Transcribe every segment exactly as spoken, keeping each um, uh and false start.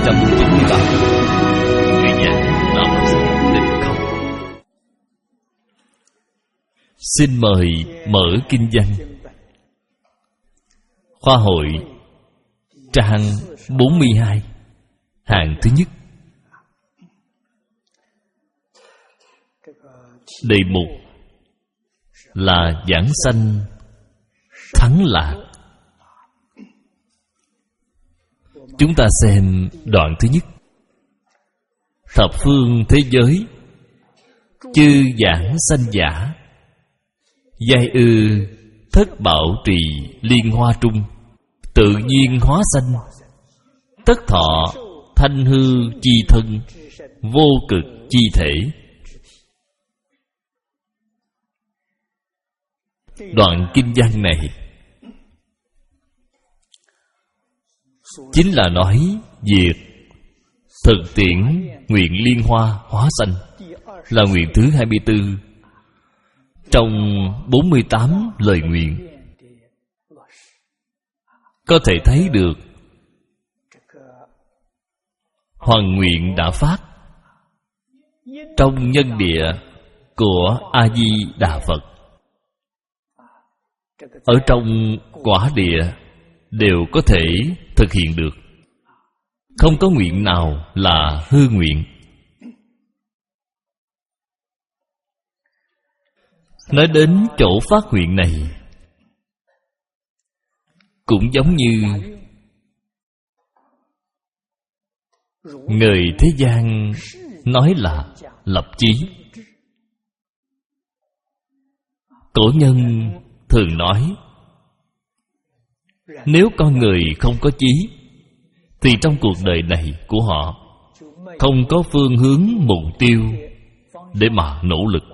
trăm chín mươi ba. Người giảng Đạo Sinh Định Không. Xin mời mở kinh văn. Khoa hội trang bốn mươi hai, hàng thứ nhất. Đề mục là giảng sanh thắng lạc. Chúng ta xem đoạn thứ nhất. Thập phương thế giới, chư giảng sanh giả, giai ư thất bảo trì liên hoa trung, tự nhiên hóa sanh, tất thọ thanh hư chi thân, vô cực chi thể. Đoạn kinh văn này chính là nói việc thực tiễn nguyện liên hoa hóa sanh, là nguyện thứ hai mươi tư trong bốn mươi tám lời nguyện. Có thể thấy được hoàn nguyện đã phát trong nhân địa của A Di Đà Phật, ở trong quả địa đều có thể thực hiện được. Không có nguyện nào là hư nguyện. Nói đến chỗ phát nguyện này, cũng giống như người thế gian nói là lập chí. Cổ nhân thường nói, nếu con người không có chí thì trong cuộc đời này của họ không có phương hướng mục tiêu để mà nỗ lực.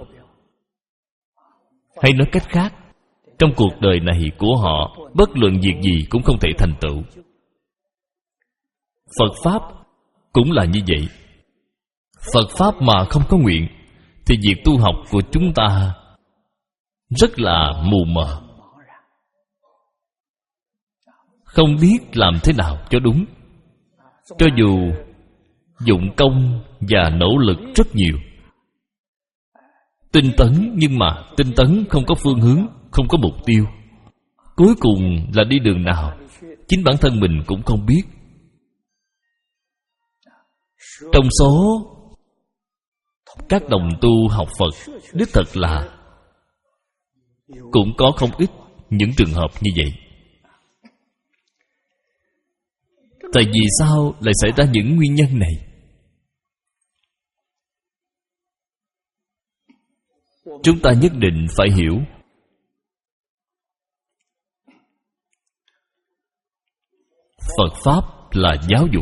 Hay nói cách khác, trong cuộc đời này của họ bất luận việc gì cũng không thể thành tựu. Phật Pháp cũng là như vậy. Phật Pháp mà không có nguyện thì việc tu học của chúng ta rất là mù mờ, không biết làm thế nào cho đúng. Cho dù dụng công và nỗ lực rất nhiều, tinh tấn, nhưng mà tinh tấn không có phương hướng, không có mục tiêu, cuối cùng là đi đường nào chính bản thân mình cũng không biết. Trong số các đồng tu học Phật, đích thật là cũng có không ít những trường hợp như vậy. Tại vì sao lại xảy ra những nguyên nhân này? Chúng ta nhất định phải hiểu. Phật Pháp là giáo dục.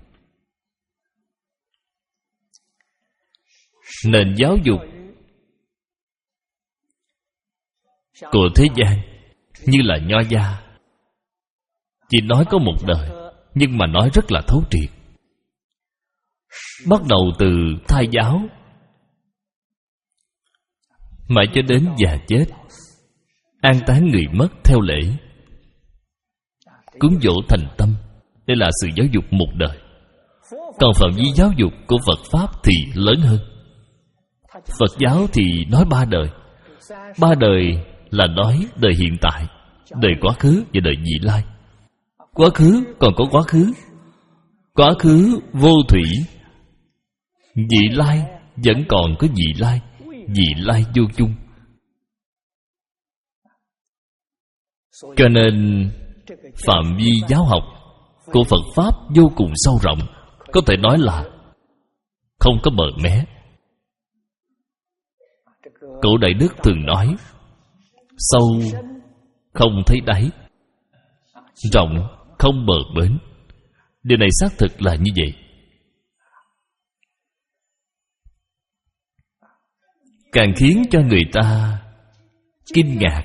Nền giáo dục của thế gian như là Nho gia, chỉ nói có một đời, nhưng mà nói rất là thấu triệt. Bắt đầu từ thai giáo mãi cho đến già chết, an táng người mất theo lễ, cúng dỗ thành tâm. Đây là sự giáo dục một đời. Còn phạm vi giáo dục của Phật Pháp thì lớn hơn. Phật giáo thì nói ba đời. Ba đời là nói đời hiện tại, đời quá khứ và đời vị lai. Quá khứ còn có quá khứ, quá khứ vô thủy. Vị lai vẫn còn có vị lai, vị lai vô chung. Cho nên phạm vi giáo học của Phật Pháp vô cùng sâu rộng, có thể nói là không có bờ mé. Cổ Đại Đức thường nói, sâu không thấy đáy, rộng không bờ bến. Điều này xác thực là như vậy. Càng khiến cho người ta kinh ngạc,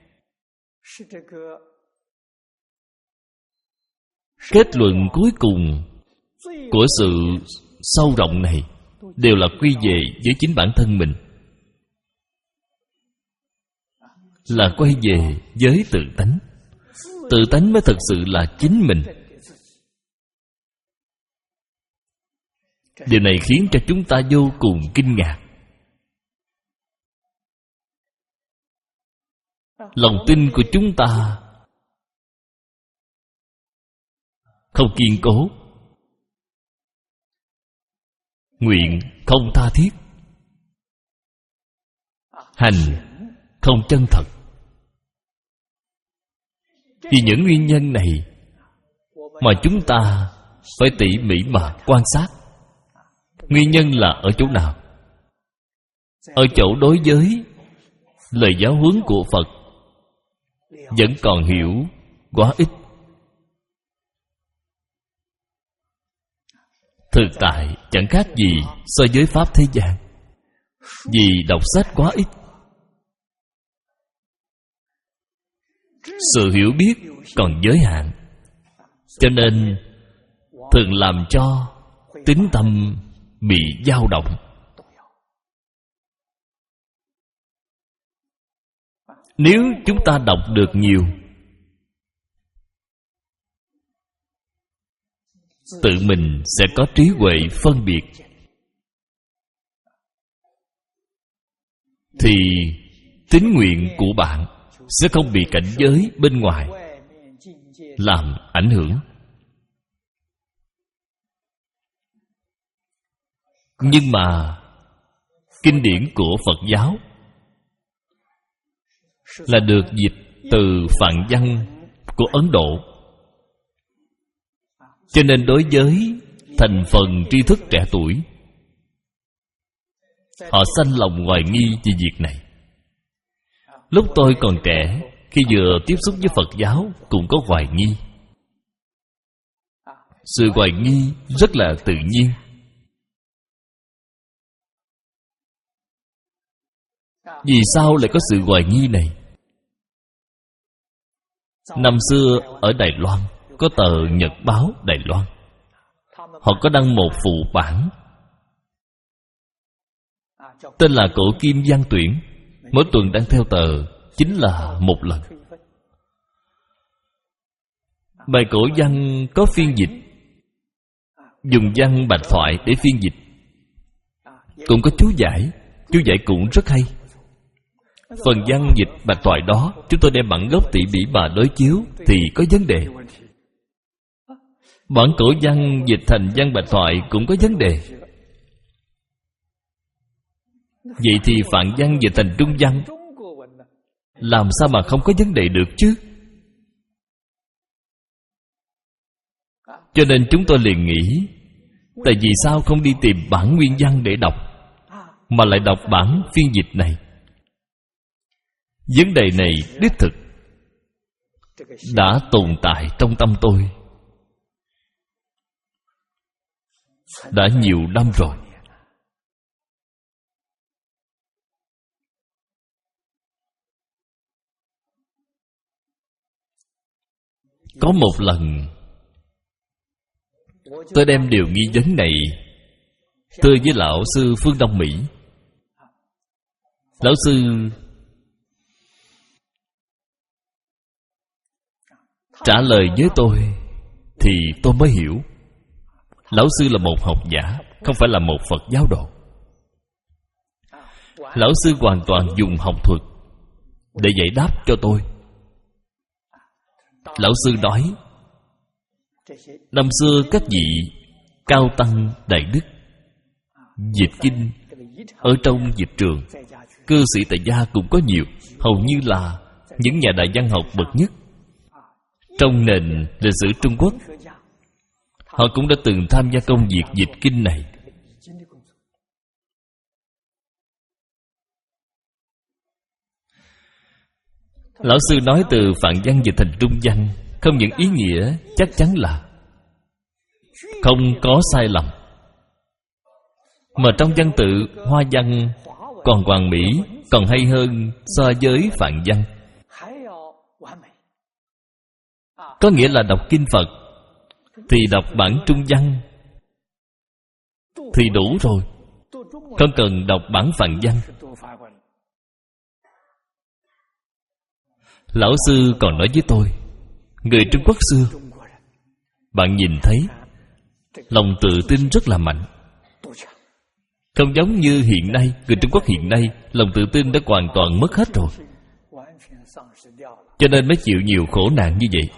kết luận cuối cùng của sự sâu rộng này đều là quy về với chính bản thân mình, là quay về với tự tánh. Tự tánh mới thật sự là chính mình. Điều này khiến cho chúng ta vô cùng kinh ngạc. Lòng tin của chúng ta không kiên cố, nguyện không tha thiết, hành không chân thật. Vì những nguyên nhân này mà chúng ta phải tỉ mỉ mà quan sát. Nguyên nhân là ở chỗ nào? Ở chỗ đối với lời giáo huấn của Phật vẫn còn hiểu quá ít. Thực tại chẳng khác gì so với pháp thế gian, vì đọc sách quá ít. Sự hiểu biết còn giới hạn, cho nên thường làm cho tín tâm bị dao động. Nếu chúng ta đọc được nhiều, tự mình sẽ có trí huệ phân biệt, thì tín nguyện của bạn sẽ không bị cảnh giới bên ngoài làm ảnh hưởng. Nhưng mà kinh điển của Phật giáo là được dịch từ Phạn văn của Ấn Độ, cho nên đối với thành phần tri thức trẻ tuổi, họ sanh lòng hoài nghi về việc này. Lúc tôi còn trẻ, khi vừa tiếp xúc với Phật giáo cũng có hoài nghi. Sự hoài nghi rất là tự nhiên. Vì sao lại có sự hoài nghi này? Năm xưa ở Đài Loan có tờ Nhật báo Đài Loan, họ có đăng một phụ bản tên là Cổ Kim Văn Tuyển. Mỗi tuần đăng theo tờ chính là một lần. Bài cổ văn có phiên dịch, dùng văn bạch thoại để phiên dịch, cũng có chú giải. Chú giải cũng rất hay. Phần văn dịch bạch thoại đó chúng tôi đem bản gốc tỉ mỉ mà đối chiếu thì có vấn đề. Bản cổ văn dịch thành văn bạch thoại cũng có vấn đề. Vậy thì Phạn văn dịch thành Trung văn làm sao mà không có vấn đề được chứ? Cho nên chúng tôi liền nghĩ, tại vì sao không đi tìm bản nguyên văn để đọc, mà lại đọc bản phiên dịch này? Vấn đề này đích thực đã tồn tại trong tâm tôi đã nhiều năm rồi. Có một lần tôi đem điều nghi vấn này thưa với lão sư phương Đông Mỹ. Lão sư trả lời với tôi thì tôi mới hiểu. Lão sư là một học giả, không phải là một Phật giáo đồ. Lão sư hoàn toàn dùng học thuật để giải đáp cho tôi. Lão sư nói, năm xưa các vị cao tăng đại đức dịch kinh ở trong dịch trường, cư sĩ tại gia cũng có nhiều, hầu như là những nhà đại văn học bậc nhất trong nền lịch sử Trung Quốc. Họ cũng đã từng tham gia công việc dịch kinh này. Lão sư nói từ Phạn văn dịch thành Trung văn, không những ý nghĩa chắc chắn là không có sai lầm, mà trong văn tự Hoa văn còn hoàn mỹ, còn hay hơn so với Phạn văn. Có nghĩa là đọc kinh Phật thì đọc bản Trung văn thì đủ rồi, không cần đọc bản Phạn văn. Lão sư còn nói với tôi, người Trung Quốc xưa, bạn nhìn thấy lòng tự tin rất là mạnh. Không giống như hiện nay, người Trung Quốc hiện nay lòng tự tin đã hoàn toàn mất hết rồi, cho nên mới chịu nhiều khổ nạn như vậy.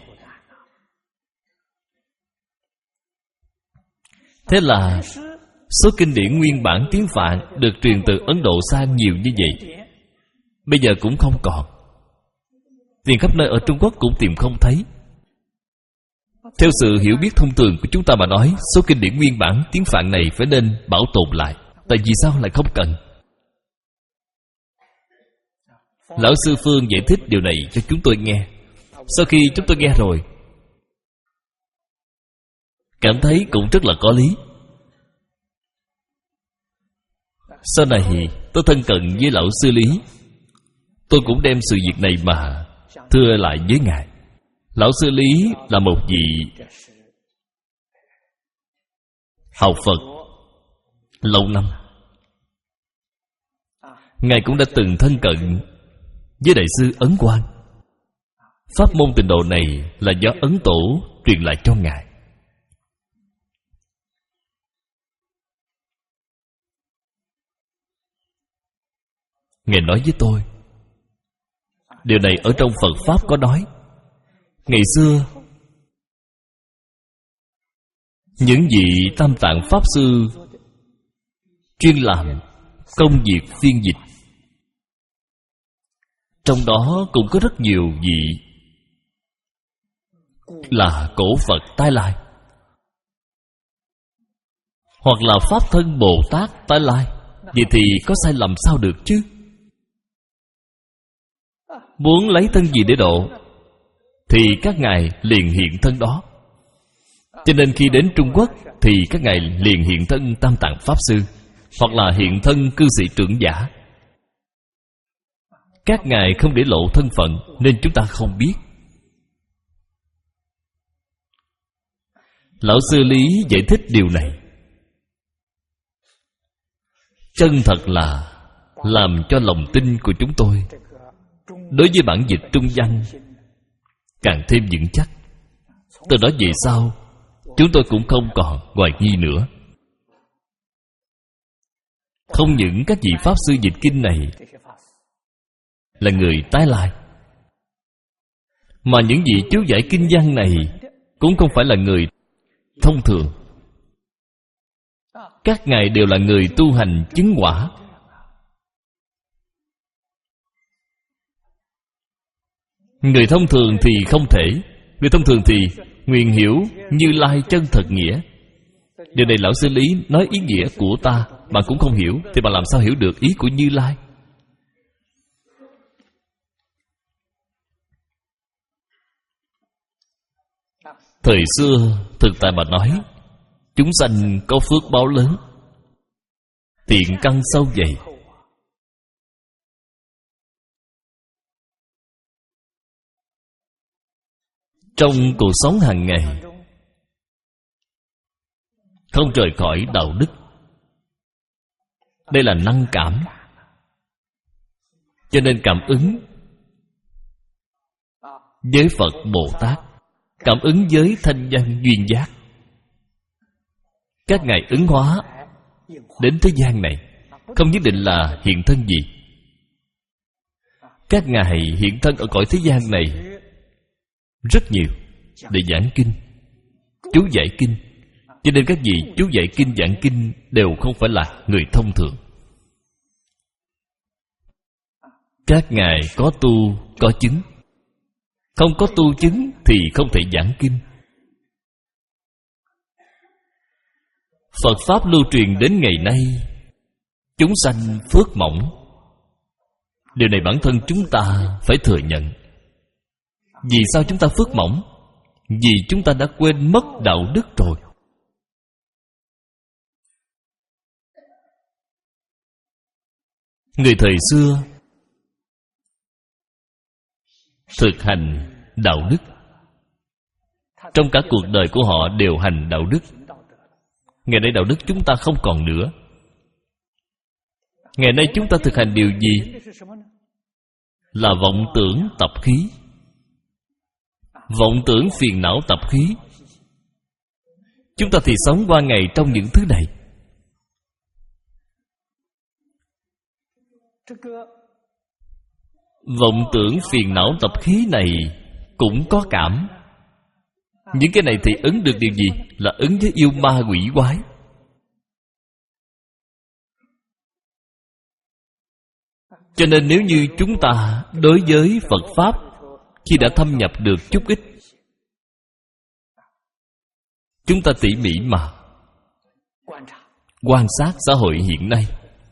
Thế là số kinh điển nguyên bản tiếng Phạn được truyền từ Ấn Độ sang nhiều như vậy, bây giờ cũng không còn. Tìm khắp nơi ở Trung Quốc cũng tìm không thấy. Theo sự hiểu biết thông thường của chúng ta mà nói, số kinh điển nguyên bản tiếng Phạn này phải nên bảo tồn lại. Tại vì sao lại không cần? Lão Sư Phương giải thích điều này cho chúng tôi nghe. Sau khi chúng tôi nghe rồi, cảm thấy cũng rất là có lý. Sau này tôi thân cận với Lão Sư Lý, tôi cũng đem sự việc này mà thưa lại với Ngài. Lão Sư Lý là một vị học Phật lâu năm. Ngài cũng đã từng thân cận với Đại sư Ấn Quang. Pháp môn tịnh độ này là do Ấn Tổ truyền lại cho Ngài. Ngài nói với tôi, điều này ở trong Phật Pháp có nói. Ngày xưa, những vị Tam Tạng Pháp Sư chuyên làm công việc phiên dịch, trong đó cũng có rất nhiều vị là cổ Phật tái lai, hoặc là Pháp Thân Bồ Tát tái lai. Vậy thì có sai lầm sao được chứ? Muốn lấy thân gì để độ thì các ngài liền hiện thân đó. Cho nên khi đến Trung Quốc thì các ngài liền hiện thân Tam Tạng Pháp Sư, hoặc là hiện thân cư sĩ trưởng giả. Các ngài không để lộ thân phận nên chúng ta không biết. Lão Sư Lý giải thích điều này chân thật là làm cho lòng tin của chúng tôi đối với bản dịch Trung văn càng thêm vững chắc. Từ đó về sau, chúng tôi cũng không còn hoài nghi nữa. Không những các vị Pháp Sư dịch kinh này là người tái lai, mà những vị chú giải kinh văn này cũng không phải là người thông thường. Các ngài đều là người tu hành chứng quả. Người thông thường thì không thể. Người thông thường thì nguyện hiểu Như Lai chân thật nghĩa. Điều này Lão Sư Lý nói ý nghĩa của ta, bạn cũng không hiểu, thì bạn làm sao hiểu được ý của Như Lai? Thời xưa, thực tại mà nói, chúng sanh có phước báo lớn, thiện căn sâu dày. Trong cuộc sống hàng ngày không rời khỏi đạo đức. Đây là năng cảm, cho nên cảm ứng với Phật Bồ Tát, cảm ứng với thanh văn duyên giác. Các ngài ứng hóa đến thế gian này không nhất định là hiện thân gì. Các ngài hiện thân ở cõi thế gian này rất nhiều để giảng kinh, chú giải kinh. Cho nên các vị chú giải kinh, giảng kinh đều không phải là người thông thường. Các ngài có tu, có chứng. Không có tu chứng thì không thể giảng kinh. Phật Pháp lưu truyền đến ngày nay, chúng sanh phước mỏng. Điều này bản thân chúng ta phải thừa nhận. Vì sao chúng ta phước mỏng? Vì chúng ta đã quên mất đạo đức rồi. Người thời xưa thực hành đạo đức, trong cả cuộc đời của họ đều hành đạo đức. Ngày nay đạo đức chúng ta không còn nữa. Ngày nay chúng ta thực hành điều gì? Là vọng tưởng tập khí. Vọng tưởng phiền não tập khí. Chúng ta thì sống qua ngày trong những thứ này. Vọng tưởng phiền não tập khí này cũng có cảm. Những cái này thì ứng được điều gì? Là ứng với yêu ma quỷ quái. Cho nên nếu như chúng ta đối với Phật Pháp, khi đã thâm nhập được chút ít, chúng ta tỉ mỉ mà quan sát xã hội hiện nay,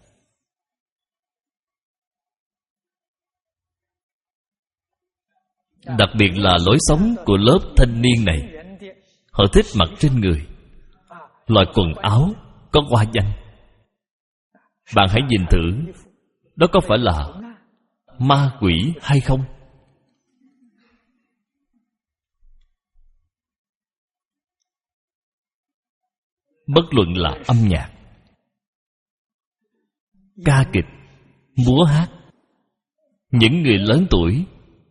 đặc biệt là lối sống của lớp thanh niên này. Họ thích mặc trên người loại quần áo có hoa văn. Bạn hãy nhìn thử, đó có phải là ma quỷ hay không? Bất luận là âm nhạc, ca kịch, múa hát, những người lớn tuổi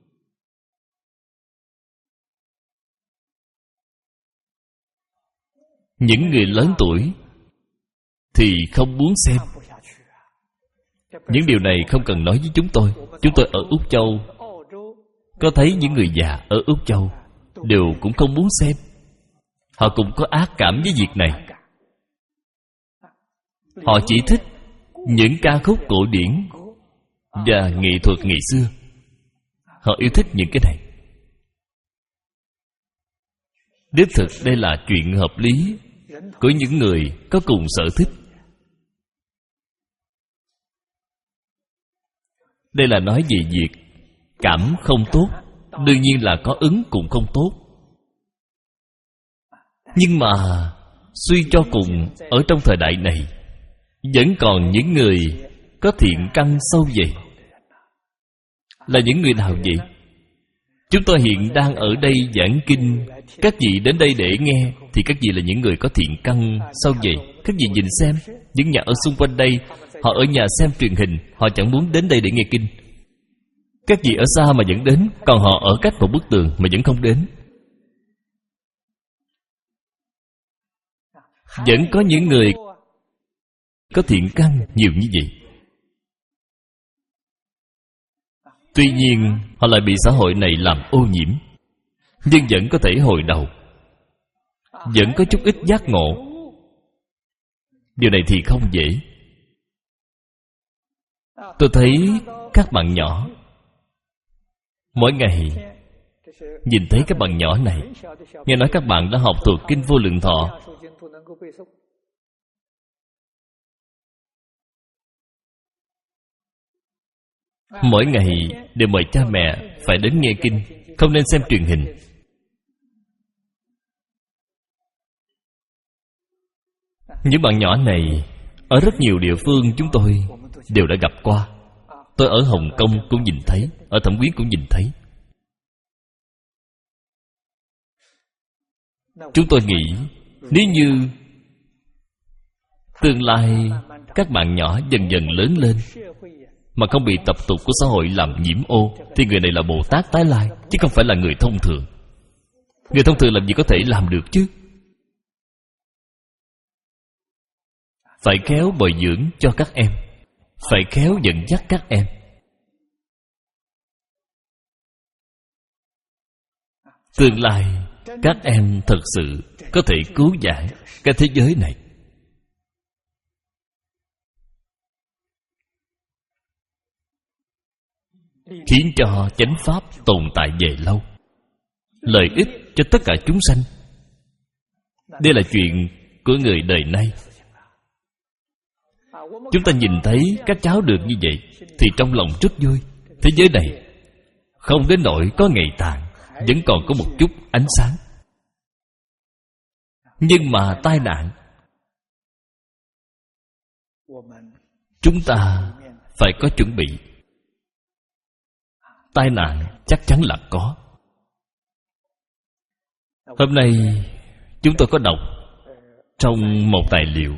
những người lớn tuổi thì không muốn xem. Những điều này không cần nói với chúng tôi. Chúng tôi ở Úc Châu có thấy những người già ở Úc Châu đều cũng không muốn xem. Họ cũng có ác cảm với việc này. Họ chỉ thích những ca khúc cổ điển và nghệ thuật ngày xưa. Họ yêu thích những cái này. Đích thực đây là chuyện hợp lý của những người có cùng sở thích. Đây là nói về việc cảm không tốt. Đương nhiên là có ứng cũng không tốt. Nhưng mà suy cho cùng, ở trong thời đại này vẫn còn những người có thiện căn sâu vậy. Là những người nào vậy? Chúng tôi hiện đang ở đây giảng kinh. Các vị đến đây để nghe thì các vị là những người có thiện căn sâu vậy. Các vị nhìn xem, những nhà ở xung quanh đây, họ ở nhà xem truyền hình, họ chẳng muốn đến đây để nghe kinh. Các vị ở xa mà vẫn đến, còn họ ở cách một bức tường mà vẫn không đến. Vẫn có những người có thiện căn nhiều như vậy. Tuy nhiên họ lại bị xã hội này làm ô nhiễm, nhưng vẫn có thể hồi đầu, vẫn có chút ít giác ngộ. Điều này thì không dễ. Tôi thấy các bạn nhỏ, mỗi ngày nhìn thấy các bạn nhỏ này, nghe nói các bạn đã học thuộc Kinh Vô Lượng Thọ. Mỗi ngày đều mời cha mẹ phải đến nghe kinh, không nên xem truyền hình. Những bạn nhỏ này ở rất nhiều địa phương chúng tôi đều đã gặp qua. Tôi ở Hồng Kông cũng nhìn thấy, ở Thẩm Quyến cũng nhìn thấy. Chúng tôi nghĩ nếu như tương lai các bạn nhỏ dần dần lớn lên mà không bị tập tục của xã hội làm nhiễm ô, thì người này là Bồ Tát tái lai, chứ không phải là người thông thường. Người thông thường làm gì có thể làm được chứ? Phải khéo bồi dưỡng cho các em, phải khéo dẫn dắt các em. Tương lai các em thật sự có thể cứu vãn cái thế giới này. Khiến cho chánh pháp tồn tại về lâu, lợi ích cho tất cả chúng sanh. Đây là chuyện của người đời nay. Chúng ta nhìn thấy các cháu được như vậy thì trong lòng rất vui. Thế giới này không đến nỗi có ngày tàn, vẫn còn có một chút ánh sáng. Nhưng mà tai nạn, chúng ta phải có chuẩn bị. Tai nạn chắc chắn là có. Hôm nay chúng tôi có đọc trong một tài liệu,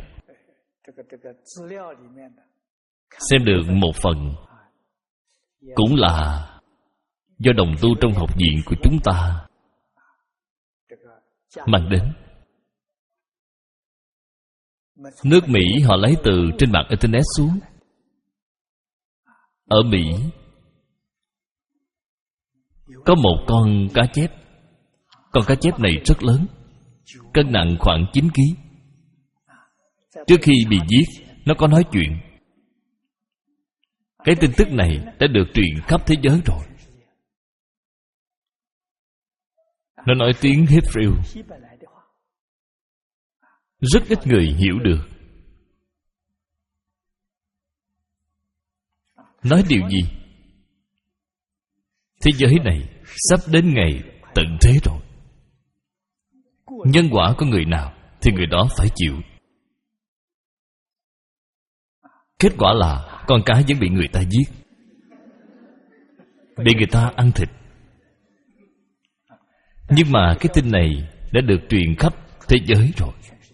xem được một phần, cũng là do đồng tu trong học viện của chúng ta mang đến. Nước Mỹ họ lấy từ trên mạng Internet xuống. Ở Mỹ có một con cá chép. Con cá chép này rất lớn, cân nặng khoảng chín ki lô gam. Trước khi bị giết, nó có nói chuyện. Cái tin tức này đã được truyền khắp thế giới rồi. Nó nói tiếng Hebrew, rất ít người hiểu được. Nói điều gì? Thế giới này sắp đến ngày tận thế rồi. Nhân quả của người nào thì người đó phải chịu. Kết quả là con cá vẫn bị người ta giết, bị người ta ăn thịt. Nhưng mà cái tin này đã được truyền khắp thế giới rồi.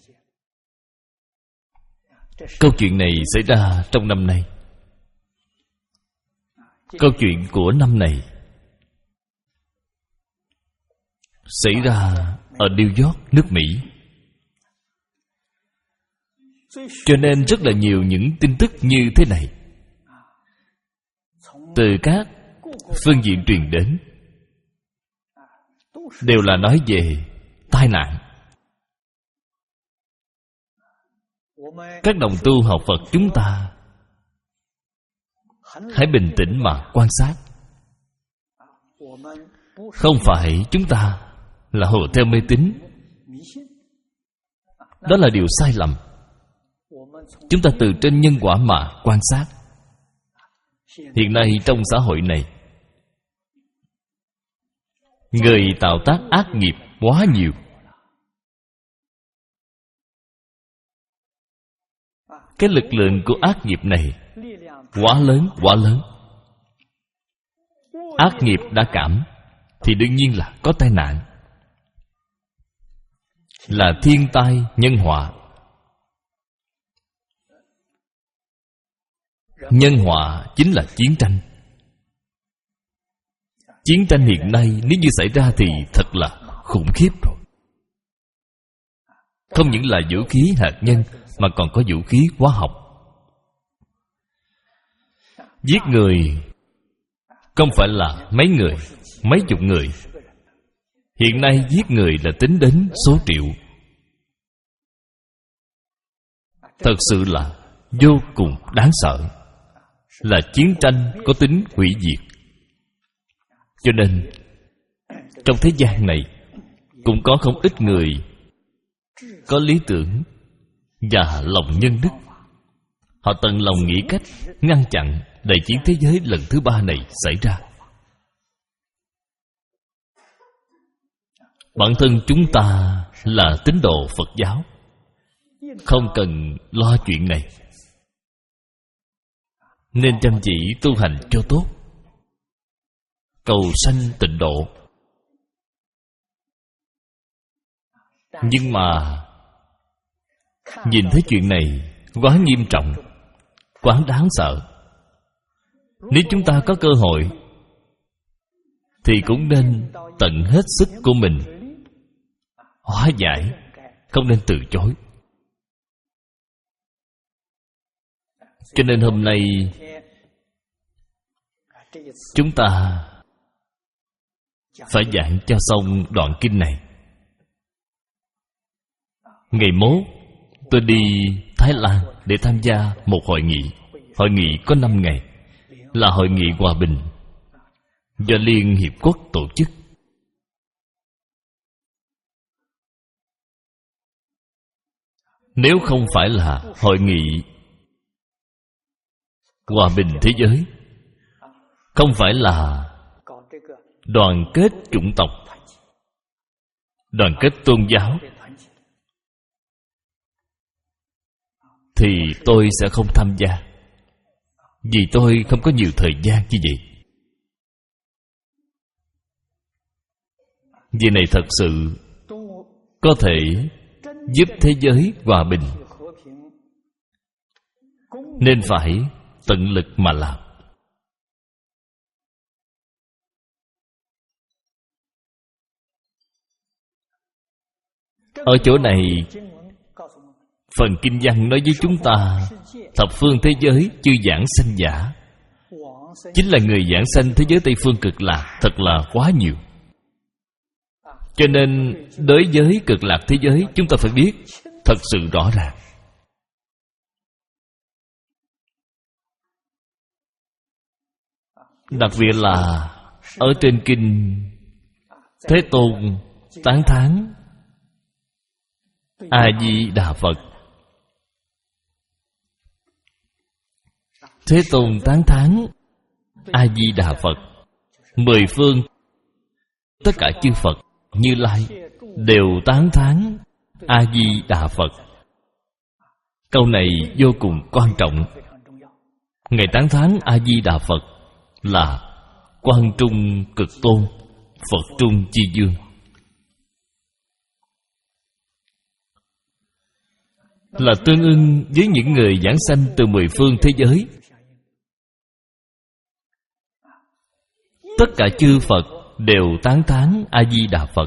Câu chuyện này xảy ra trong năm nay. Câu chuyện của năm này xảy ra ở New York, nước Mỹ. Cho nên rất là nhiều những tin tức như thế này từ các phương diện truyền đến đều là nói về tai nạn. Các đồng tu học Phật chúng ta hãy bình tĩnh mà quan sát. Không phải chúng ta là hồ theo mê tín. Đó là điều sai lầm. Chúng ta từ trên nhân quả mà quan sát. Hiện nay trong xã hội này, người tạo tác ác nghiệp quá nhiều. Cái lực lượng của ác nghiệp này quá lớn, quá lớn. Ác nghiệp đã cảm thì đương nhiên là có tai nạn, là thiên tai nhân họa. Nhân họa chính là chiến tranh. Chiến tranh hiện nay nếu như xảy ra thì thật là khủng khiếp rồi. Không những là vũ khí hạt nhân mà còn có vũ khí hóa học. Giết người không phải là mấy người, mấy chục người. Hiện nay giết người là tính đến số triệu. Thật sự là vô cùng đáng sợ. Là chiến tranh có tính hủy diệt. Cho nên trong thế gian này cũng có không ít người có lý tưởng và lòng nhân đức. Họ tận lòng nghĩ cách ngăn chặn đại chiến thế giới lần thứ ba này xảy ra. Bản thân chúng ta là tín đồ Phật giáo, không cần lo chuyện này, nên chăm chỉ tu hành cho tốt, cầu sanh tịnh độ. Nhưng mà nhìn thấy chuyện này quá nghiêm trọng, quá đáng sợ. Nếu chúng ta có cơ hội thì cũng nên tận hết sức của mình hóa giải, không nên từ chối. Cho nên hôm nay chúng ta phải giảng cho xong đoạn kinh này. Ngày mốt tôi đi Thái Lan để tham gia một hội nghị. Hội nghị có năm ngày, là hội nghị hòa bình do Liên Hiệp Quốc tổ chức. Nếu không phải là hội nghị hòa bình thế giới, không phải là đoàn kết chủng tộc, đoàn kết tôn giáo, thì tôi sẽ không tham gia. Vì tôi không có nhiều thời gian như vậy. Việc này thật sự có thể giúp thế giới hòa bình, nên phải tận lực mà làm. Ở chỗ này, phần kinh văn nói với chúng ta thập phương thế giới chư giảng sanh giả, chính là người giảng sanh thế giới Tây Phương Cực Lạc thật là quá nhiều. Cho nên đối với Cực Lạc thế giới, chúng ta phải biết thật sự rõ ràng. Đặc biệt là ở trên kinh, Thế Tôn tán thán A Di Đà Phật. Thế Tôn tán thán A Di Đà Phật. Mười phương tất cả chư Phật, Như Lai đều tán thán A Di Đà Phật. Câu này vô cùng quan trọng. Ngài tán thán A Di Đà Phật là Quan Trung Cực Tôn, Phật Trung Chi Dương. Là tương ưng với những người giảng sanh từ mười phương thế giới. Tất cả chư Phật đều tán thán A Di Đà Phật.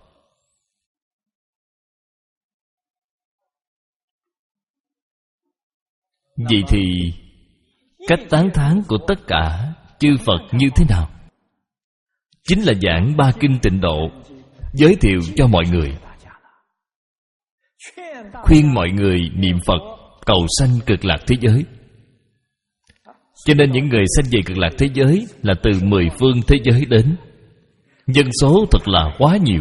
Vậy thì cách tán thán của tất cả chư Phật như thế nào? Chính là giảng ba kinh tịnh độ, giới thiệu cho mọi người, khuyên mọi người niệm Phật cầu sanh Cực Lạc thế giới. Cho nên những người sanh về Cực Lạc thế giới là từ mười phương thế giới đến. Dân số thật là quá nhiều.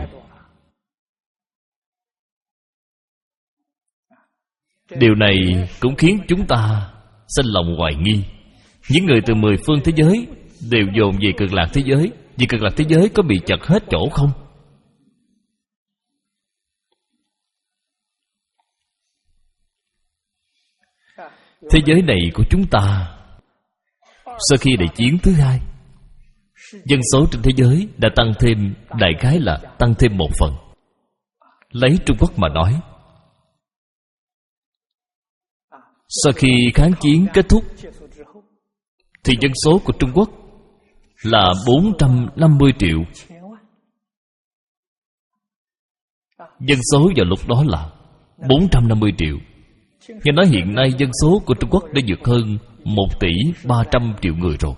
Điều này cũng khiến chúng ta sinh lòng hoài nghi. Những người từ mười phương thế giới đều dồn về Cực Lạc thế giới. Vì Cực Lạc thế giới có bị chật hết chỗ không? Thế giới này của chúng ta sau khi đại chiến thứ hai, dân số trên thế giới đã tăng thêm, đại khái là tăng thêm một phần. Lấy Trung Quốc mà nói, sau khi kháng chiến kết thúc thì dân số của Trung Quốc là bốn trăm năm mươi triệu. Dân số vào lúc đó là bốn trăm năm mươi triệu. Nghe nói hiện nay dân số của Trung Quốc đã vượt hơn một tỷ ba trăm triệu người rồi.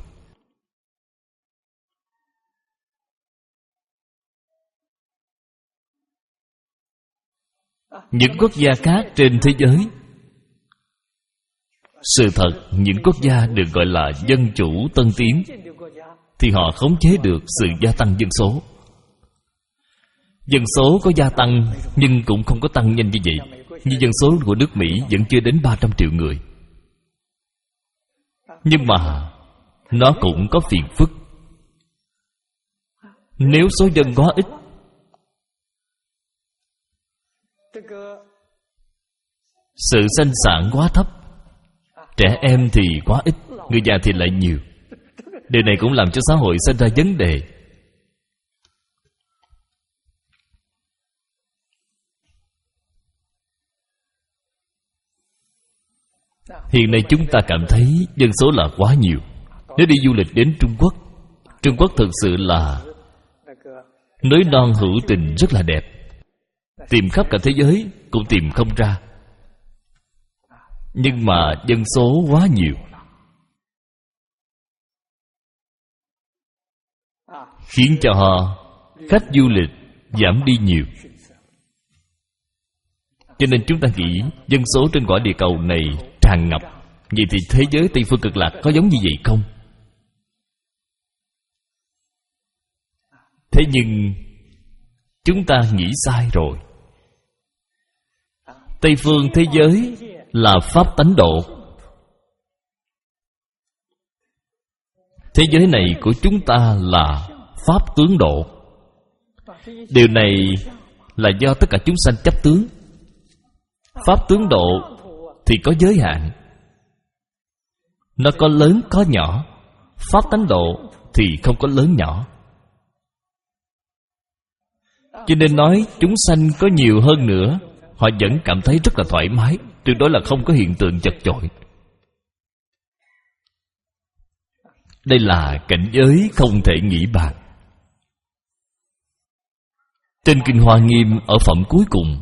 Những quốc gia khác trên thế giới, sự thật những quốc gia được gọi là dân chủ tân tiến thì họ khống chế được sự gia tăng dân số. Dân số có gia tăng nhưng cũng không có tăng nhanh như vậy. Như dân số của nước Mỹ vẫn chưa đến ba trăm triệu người. Nhưng mà nó cũng có phiền phức. Nếu số dân quá ít, sự sinh sản quá thấp, trẻ em thì quá ít, người già thì lại nhiều. Điều này cũng làm cho xã hội sinh ra vấn đề. Hiện nay chúng ta cảm thấy dân số là quá nhiều. Nếu đi du lịch đến Trung Quốc, Trung Quốc thực sự là núi non hữu tình rất là đẹp. Tìm khắp cả thế giới cũng tìm không ra. Nhưng mà dân số quá nhiều, khiến cho họ khách du lịch giảm đi nhiều. Cho nên chúng ta nghĩ dân số trên quả địa cầu này tràn ngập. Vậy thì thế giới Tây Phương Cực Lạc có giống như vậy không? Thế nhưng chúng ta nghĩ sai rồi. Tây phương thế giới là pháp tánh độ. Thế giới này của chúng ta là pháp tướng độ. Điều này là do tất cả chúng sanh chấp tướng. Pháp tướng độ thì có giới hạn, nó có lớn có nhỏ. Pháp tánh độ thì không có lớn nhỏ. Cho nên nói chúng sanh có nhiều hơn nữa, họ vẫn cảm thấy rất là thoải mái, tuyệt đối là không có hiện tượng chật chội. Đây là cảnh giới không thể nghĩ bàn. Trên Kinh Hoa Nghiêm ở phẩm cuối cùng,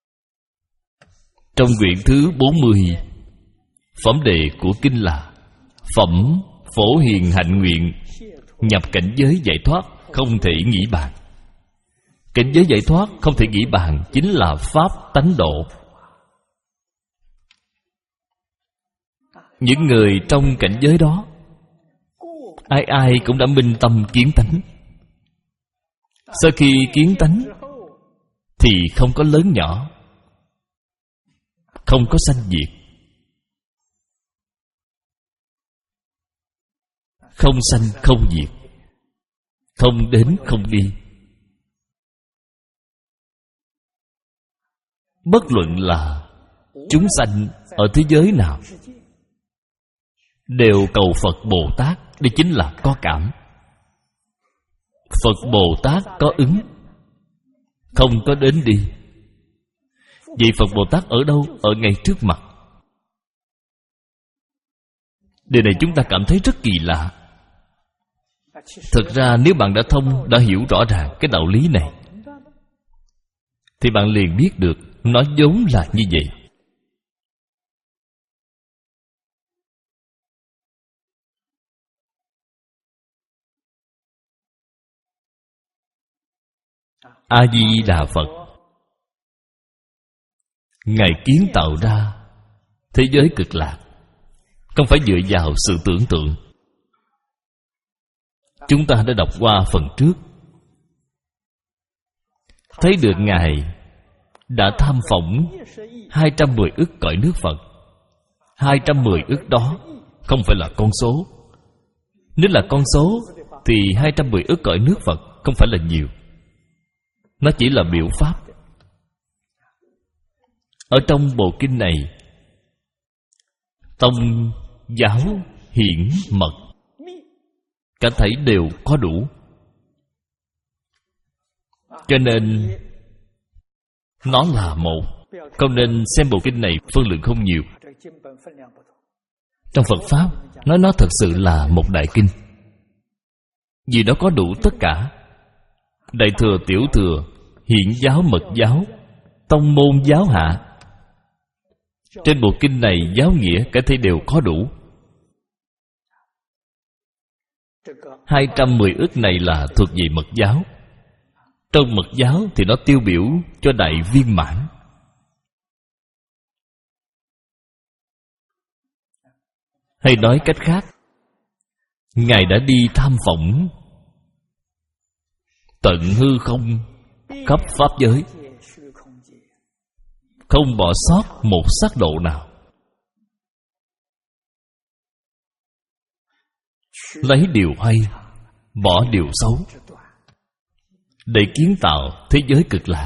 trong quyển thứ bốn mươi, phẩm đề của kinh là Phẩm phổ hiền hạnh nguyện, nhập cảnh giới giải thoát không thể nghĩ bàn. Cảnh giới giải thoát không thể nghĩ bàn chính là pháp tánh độ. Những người trong cảnh giới đó, ai ai cũng đã minh tâm kiến tánh. Sau khi kiến tánh thì không có lớn nhỏ, không có sanh diệt, không sanh không diệt, không đến không đi. Bất luận là chúng sanh ở thế giới nào đều cầu Phật Bồ Tát. Đây chính là có cảm. Phật Bồ Tát có ứng, không có đến đi. Vậy Phật Bồ Tát ở đâu? Ở ngay trước mặt. Điều này chúng ta cảm thấy rất kỳ lạ. Thực ra nếu bạn đã thông, đã hiểu rõ ràng cái đạo lý này, thì bạn liền biết được nó vốn là như vậy. A-di-đà Phật, Ngài kiến tạo ra thế giới cực lạc, không phải dựa vào sự tưởng tượng. Chúng ta đã đọc qua phần trước, thấy được Ngài đã tham phỏng hai trăm mười ức cõi nước Phật. Hai trăm mười ức đó không phải là con số. Nếu là con số thì hai trăm mười ức cõi nước Phật không phải là nhiều. Nó chỉ là biểu pháp. Ở trong bộ kinh này, tông, giáo, hiển, mật cả thảy đều có đủ. Cho nên nó là một. Không nên xem bộ kinh này phân lượng không nhiều. Trong Phật Pháp, nói nó thật sự là một đại kinh, vì nó có đủ tất cả. Đại thừa, tiểu thừa, hiển giáo, mật giáo, tông môn, giáo hạ. Trên bộ kinh này, giáo nghĩa cả thảy đều có đủ. Hai trăm mười ức này là thuộc về mật giáo. Trong mật giáo thì nó tiêu biểu cho đại viên mãn. Hay nói cách khác, Ngài đã đi tham phỏng tận hư không, khắp pháp giới, không bỏ sót một sắc độ nào. Lấy điều hay, bỏ điều xấu, để kiến tạo thế giới cực lạc.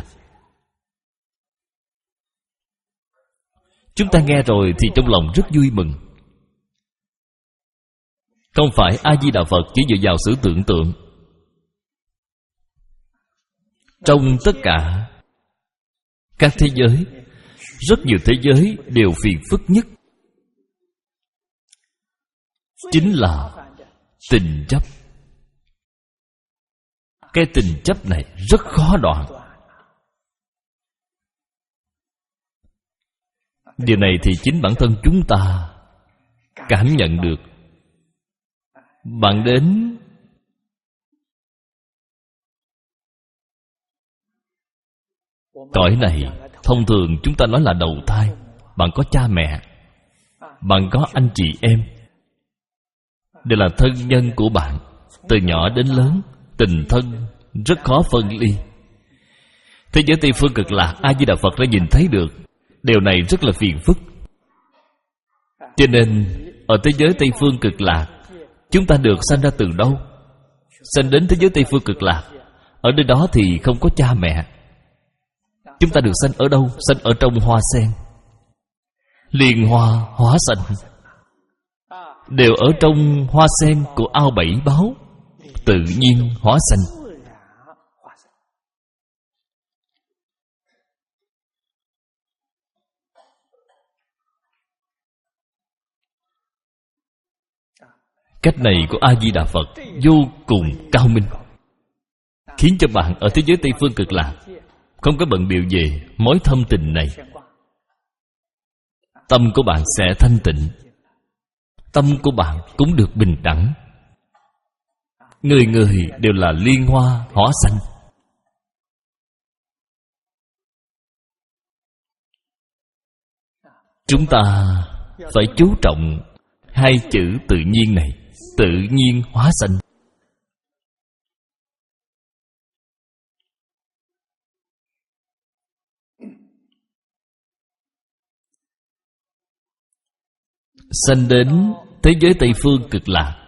Chúng ta nghe rồi thì trong lòng rất vui mừng. Không phải A-di-đà Phật chỉ dựa vào sự tưởng tượng. Trong tất cả các thế giới, rất nhiều thế giới đều phiền phức nhất chính là tình chấp. Cái tình chấp này rất khó đoạn. Điều này thì chính bản thân chúng ta cảm nhận được. Bạn đến cõi này, thông thường chúng ta nói là đầu thai. Bạn có cha mẹ, bạn có anh chị em, đều là thân nhân của bạn. Từ nhỏ đến lớn, tình thân rất khó phân ly. Thế giới Tây Phương Cực Lạc, A-di-đà Phật đã nhìn thấy được điều này rất là phiền phức. Cho nên ở thế giới Tây Phương Cực Lạc, chúng ta được sanh ra từ đâu? Sanh đến thế giới Tây Phương Cực Lạc. Ở nơi đó thì không có cha mẹ. Chúng ta được sanh ở đâu? Sanh ở trong hoa sen. Liên hoa hóa sanh, đều ở trong hoa sen của ao bảy báu, tự nhiên hóa sanh. Cách này của A-di-đà Phật vô cùng cao minh, khiến cho bạn ở thế giới Tây Phương Cực Lạc không có bận biểu về mối thâm tình này. Tâm của bạn sẽ thanh tịnh. tâm của bạn cũng được bình đẳng. Người người đều là liên hoa hóa xanh. Chúng ta phải chú trọng hai chữ tự nhiên này. Tự nhiên hóa xanh. Sanh đến thế giới Tây Phương Cực Lạc,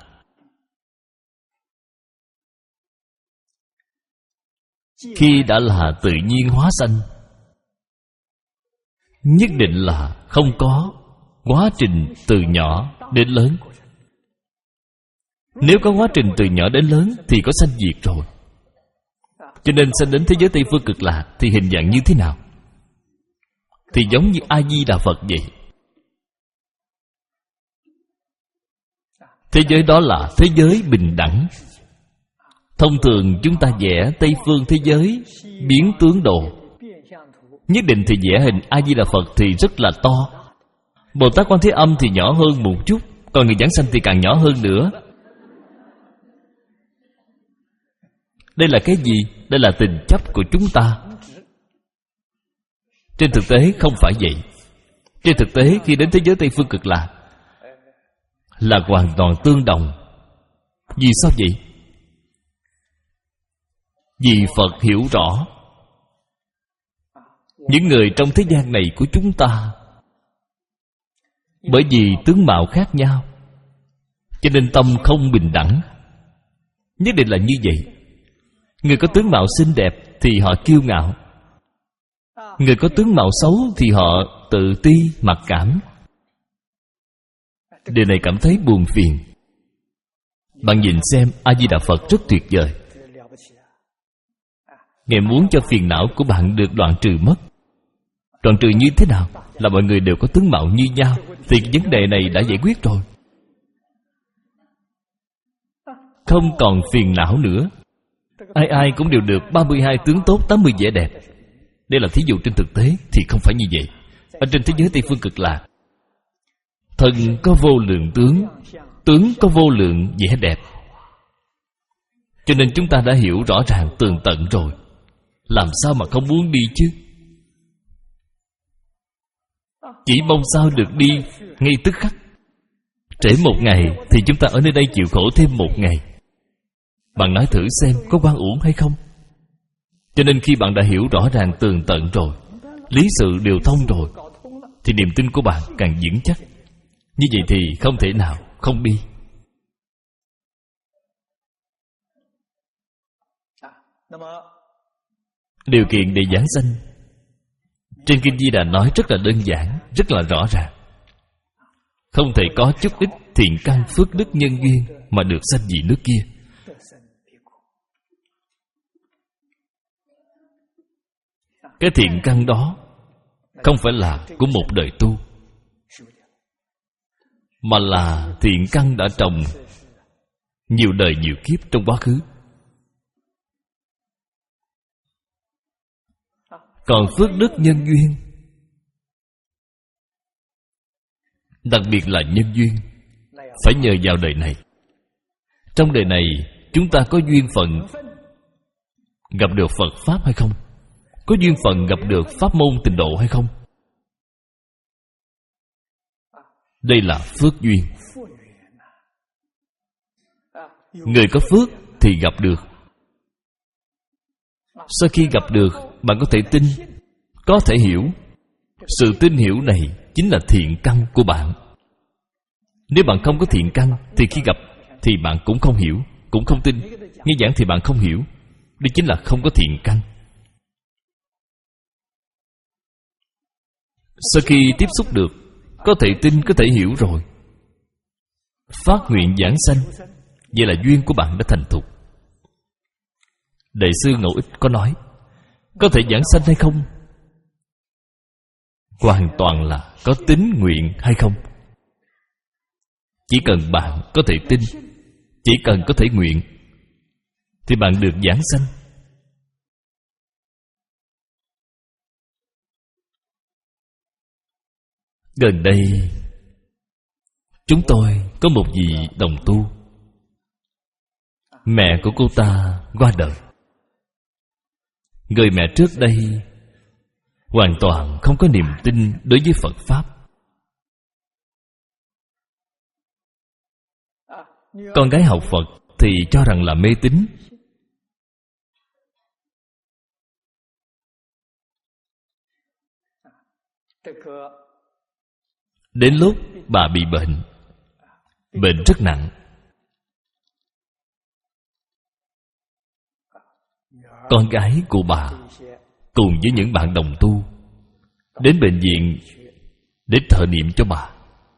khi đã là tự nhiên hóa sanh, nhất định là không có quá trình từ nhỏ đến lớn. Nếu có quá trình từ nhỏ đến lớn thì có sanh diệt rồi. Cho nên sanh đến thế giới Tây Phương Cực Lạc thì hình dạng như thế nào? Thì giống như A-di-đà Phật vậy. Thế giới đó là thế giới bình đẳng. Thông thường chúng ta vẽ Tây Phương thế giới biến tướng đồ, nhất định thì vẽ hình A-di-đà Phật thì rất là to, Bồ Tát Quan Thế Âm thì nhỏ hơn một chút, còn người giảng sanh thì càng nhỏ hơn nữa. Đây là cái gì? Đây là tình chấp của chúng ta. Trên thực tế không phải vậy. Trên thực tế khi đến thế giới Tây Phương Cực Lạc là hoàn toàn tương đồng. Vì sao vậy? Vì Phật hiểu rõ những người trong thế gian này của chúng ta, bởi vì tướng mạo khác nhau, cho nên tâm không bình đẳng. Nhất định là như vậy. Người có tướng mạo xinh đẹp thì họ kiêu ngạo, người có tướng mạo xấu thì họ tự ti, mặc cảm. Điều này cảm thấy buồn phiền. Bạn nhìn xem, A-di-đà Phật rất tuyệt vời. Ngài muốn cho phiền não của bạn được đoạn trừ mất. Đoạn trừ như thế nào? Là mọi người đều có tướng mạo như nhau, thì cái vấn đề này đã giải quyết rồi. Không còn phiền não nữa. Ai ai cũng đều được ba mươi hai tướng tốt, tám mươi vẻ đẹp. Đây là thí dụ, trên thực tế thì không phải như vậy. Ở trên thế giới Tây Phương Cực Lạc, thân có vô lượng tướng, tướng có vô lượng vẻ đẹp. Cho nên chúng ta đã hiểu rõ ràng tường tận rồi, làm sao mà không muốn đi chứ? Chỉ mong sao được đi ngay tức khắc. Trễ một ngày thì chúng ta ở nơi đây chịu khổ thêm một ngày. Bạn nói thử xem có oan uổng hay không? Cho nên khi bạn đã hiểu rõ ràng tường tận rồi, lý sự đều thông rồi, thì niềm tin của bạn càng vững chắc. Như vậy thì không thể nào không đi. Điều kiện để giảng sanh trên Kinh Di Đà nói rất là đơn giản, rất là rõ ràng. Không thể có chút ít thiện căn phước đức nhân duyên mà được sanh vị nước kia. Cái thiện căn đó không phải là của một đời tu, mà là thiện căn đã trồng nhiều đời nhiều kiếp trong quá khứ. Còn phước đức nhân duyên, đặc biệt là nhân duyên, phải nhờ vào đời này. Trong đời này chúng ta có duyên phận gặp được Phật Pháp hay không? Có duyên phận gặp được pháp môn tịnh độ hay không? Đây là phước duyên. Người có phước thì gặp được. Sau khi gặp được, bạn có thể tin, có thể hiểu. Sự tin hiểu này chính là thiện căn của bạn. Nếu bạn không có thiện căn thì khi gặp thì bạn cũng không hiểu, cũng không tin. Nghe giảng thì bạn không hiểu. Đây chính là không có thiện căn. Sau khi tiếp xúc được, có thể tin, có thể hiểu rồi, phát nguyện giảng sanh, vậy là duyên của bạn đã thành thục. Đại sư Ngẫu Ích có nói, có thể giảng sanh hay không, hoàn toàn là có tín nguyện hay không. Chỉ cần bạn có thể tin, chỉ cần có thể nguyện, thì bạn được giảng sanh. Gần đây Chúng tôi có một vị đồng tu, mẹ của cô ta qua đời. Người mẹ trước đây hoàn toàn không có niềm tin đối với Phật Pháp. Con gái học Phật thì cho rằng là mê tín. Đến lúc bà bị bệnh, bệnh rất nặng, con gái của bà cùng với những bạn đồng tu đến bệnh viện để thờ niệm cho bà.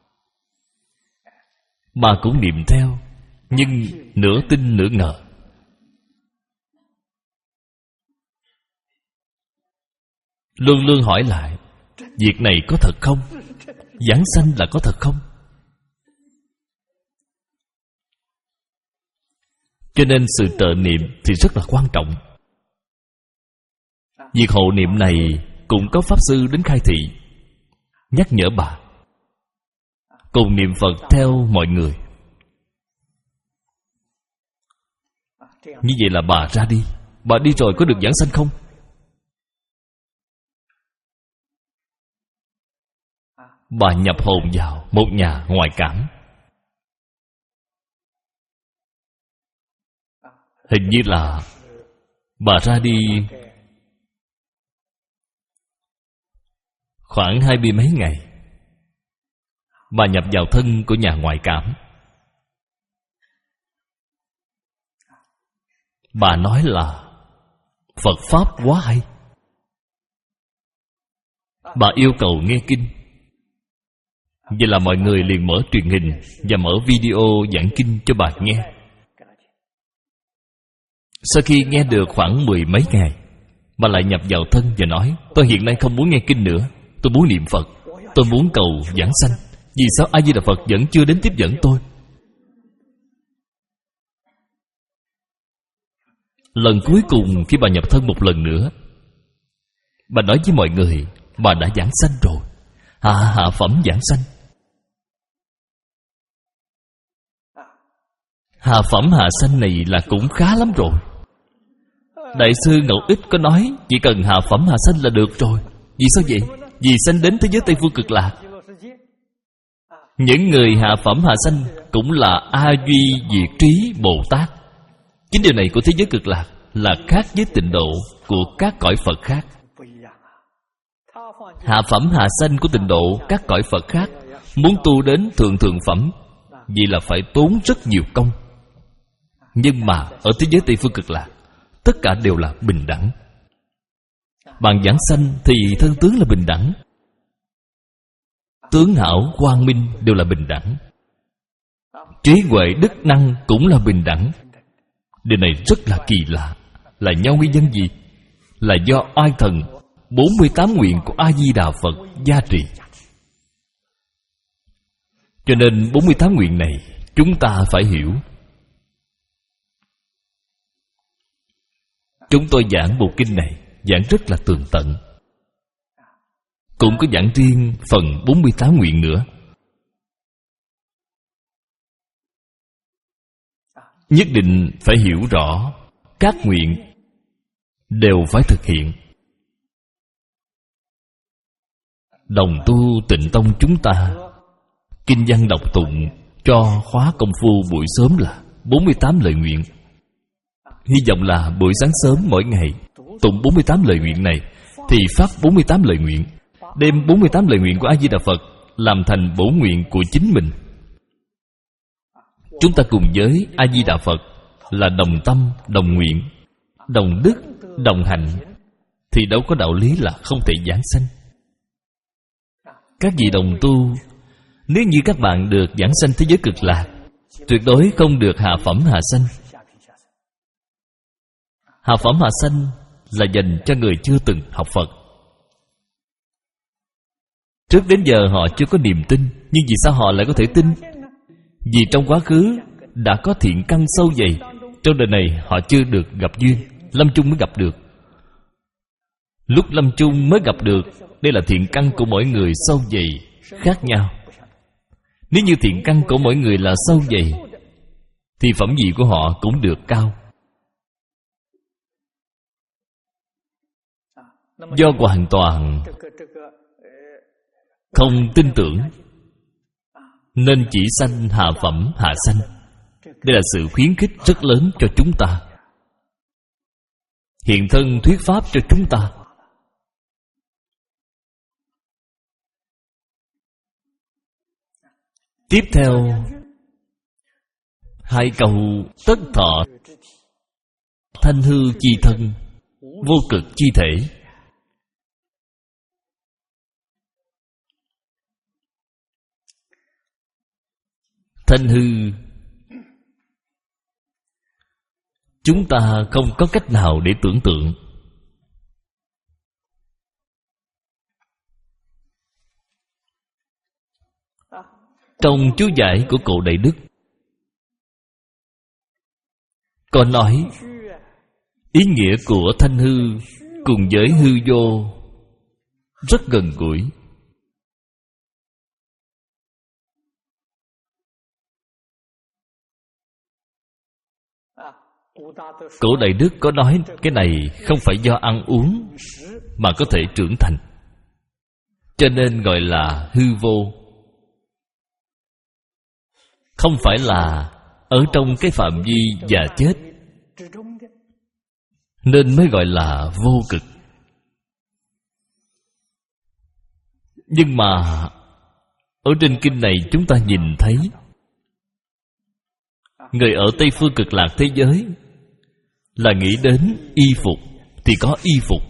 Bà cũng niệm theo, nhưng nửa tin nửa ngờ. Luôn luôn hỏi lại, việc này có thật không? Giảng sanh là có thật không? Cho nên sự trợ niệm thì rất là quan trọng. Việc hộ niệm này cũng có Pháp Sư đến khai thị, nhắc nhở bà cùng niệm Phật theo mọi người. Như vậy là bà ra đi. Bà đi rồi có được giảng sanh không? Bà nhập hồn vào một nhà ngoại cảm. Hình như là bà ra đi khoảng hai mươi mấy ngày, bà nhập vào thân của nhà ngoại cảm. Bà nói là Phật Pháp quá hay. Bà yêu cầu nghe kinh. Vậy là mọi người liền mở truyền hình và mở video giảng kinh cho bà nghe. Sau khi nghe được khoảng mười mấy ngày, bà lại nhập vào thân và nói: tôi hiện nay không muốn nghe kinh nữa, tôi muốn niệm Phật, tôi muốn cầu giảng sanh. Vì sao A Di Đà Phật vẫn chưa đến tiếp dẫn tôi? Lần cuối cùng khi bà nhập thân một lần nữa, bà nói với mọi người bà đã giảng sanh rồi, hạ hạ phẩm giảng sanh. Hạ phẩm hạ sanh này là cũng khá lắm rồi. Đại sư Ngẫu Ích có nói chỉ cần hạ phẩm hạ sanh là được rồi. Vì sao vậy? Vì sanh đến thế giới Tây Phương Cực Lạc. Những người hạ phẩm hạ sanh cũng là A Duy Diệt Trí Bồ Tát. Chính điều này của thế giới Cực Lạc là khác với tịnh độ của các cõi Phật khác. Hạ phẩm hạ sanh của tịnh độ các cõi Phật khác muốn tu đến thượng thượng phẩm, vì là phải tốn rất nhiều công. Nhưng mà ở thế giới Tây Phương Cực Lạc, tất cả đều là bình đẳng. Bạn giảng sanh thì thân tướng là bình đẳng, tướng hảo quang minh đều là bình đẳng, trí huệ đức năng cũng là bình đẳng. Điều này rất là kỳ lạ. Là do nguyên nhân gì? Là do oai thần bốn mươi tám nguyện của A Di Đà Phật gia trì. Cho nên bốn mươi tám nguyện này chúng ta phải hiểu. Chúng tôi giảng bộ kinh này giảng rất là tường tận, cũng có giảng riêng phần bốn mươi tám nguyện nữa. Nhất định phải hiểu rõ các nguyện đều phải thực hiện. Đồng tu Tịnh Tông chúng ta kinh văn đọc tụng cho khóa công phu buổi sớm là bốn mươi tám lời nguyện. Hy vọng là buổi sáng sớm mỗi ngày tụng bốn mươi tám lời nguyện này thì phát bốn mươi tám lời nguyện, đem bốn mươi tám lời nguyện của A Di Đà Phật làm thành bổ nguyện của chính mình. Chúng ta cùng với A Di Đà Phật là đồng tâm, đồng nguyện, đồng đức, đồng hạnh, thì đâu có đạo lý là không thể giảng sanh. Các vị đồng tu, nếu như các bạn được giảng sanh thế giới Cực Lạc, tuyệt đối không được hạ phẩm hạ sanh. Hạ phẩm hạ sanh là dành cho người chưa từng học Phật. Trước đến giờ họ chưa có niềm tin. Nhưng vì sao họ lại có thể tin? Vì trong quá khứ đã có thiện căn sâu dày. Trong đời này họ chưa được gặp duyên, lâm chung mới gặp được. Lúc lâm chung mới gặp được, đây là thiện căn của mỗi người sâu dày khác nhau. Nếu như thiện căn của mỗi người là sâu vậy, thì phẩm vị của họ cũng được cao. Do hoàn toàn không tin tưởng, nên chỉ sanh hạ phẩm hạ sanh. Đây là sự khuyến khích rất lớn cho chúng ta, hiện thân thuyết pháp cho chúng ta. Tiếp theo, hai câu tất thọ thanh hư chi thân, vô cực chi thể. Thanh hư, chúng ta không có cách nào để tưởng tượng. Trong chú giải của Cụ Đại Đức có nói ý nghĩa của thanh hư cùng với hư vô rất gần gũi. Cổ Đại Đức có nói cái này không phải do ăn uống mà có thể trưởng thành, cho nên gọi là hư vô. Không phải là ở trong cái phạm vi già chết, nên mới gọi là vô cực. Nhưng mà ở trên kinh này chúng ta nhìn thấy người ở Tây Phương Cực Lạc thế giới là nghĩ đến y phục thì có y phục,